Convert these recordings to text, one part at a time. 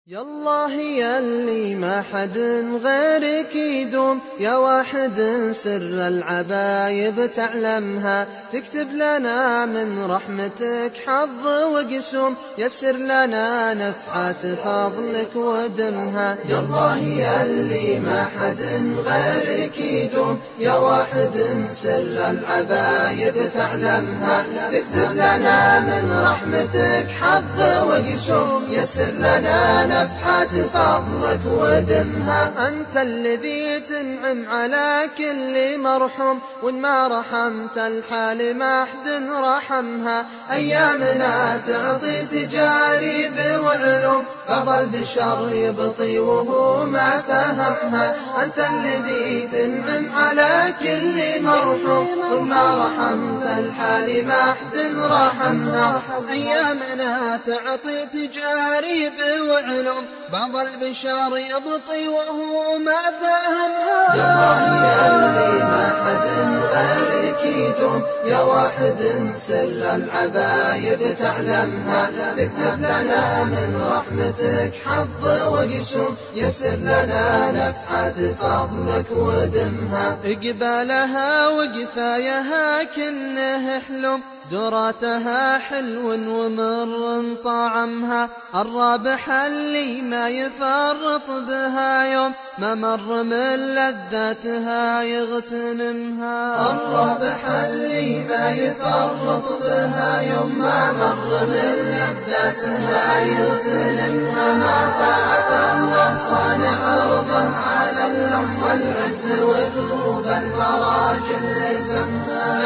يالله ياللي ما حد غيرك يدوم، يا واحد سر العبايب تعلمها، تكتب لنا من رحمتك حظ وقسوم، يسر لنا نفحات فضلك ودمها. يالله ياللي ما حد غيرك يدوم، يا واحد سر العبايب تعلمها، تكتب لنا من رحمتك حظ وقسوم، يسر لنا نفحات فضلك ودمها. أنت الذي تنعم على كل مرحوم، وإن ما رحمت الحال ما أحد رحمها. أيامنا تعطي تجارب وعلوم، بعض البشر يبطي وهو ما فهمها. أنت الذي تنعم على كل مرحوم، وإن ما رحمت الحال ما أحد رحمها. أيامنا تعطي تجارب وعلوم، بعض البشر يبطي وهو ما فهمها. يالله ياللي ما حد غيرك يدوم، يا واحد سر العبايب تعلمها، تكتب لنا من رحمتك حظ وقسوم، يسر لنا نفحات فضلك ودمها. اقبالها وقفايها كنه حلم، دراتها حلو ومر طعمها. الرابح اللي ما يفرط بها يوم، ما مر من لذاتها يغتنمها. الرابح اللي ما يفرط بها يوم، ما مر من لذاتها يغتنمها. مع طاعة الله صانع رضه على اللوم والعز ودروب المراجل لزمها.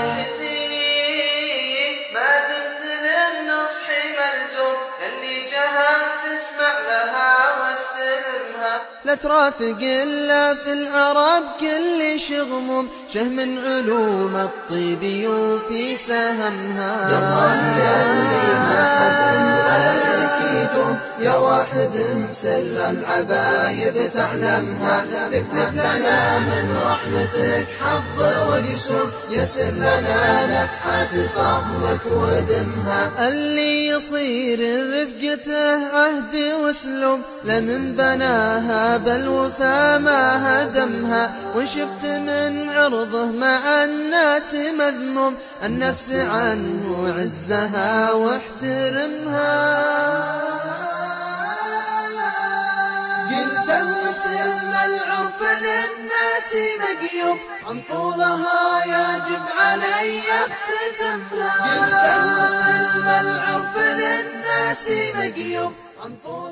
لا ترافق إلا في العرب كل شغموم، شه من علوم الطيب يوفي سهمها. يالله ياللي ما حد غيرك يدوم، يا واحد سر العبايب تعلمها، تكتب لنا من رحمتك حظ وقسوم، يسر لنا نفحات فضلك ودمها. اللي يصير رفقته عهد وسلوم، لمن بناها بالوفا ما هدمها. وشفت من عرضه مع الناس مذموم، النفس عنه عزها واحترمها. قلت المسلم العرف للناس مقيوم، عن طولها يجب علي اختتمها. قلت المسلم العرف للناس مقيوم، عن طولها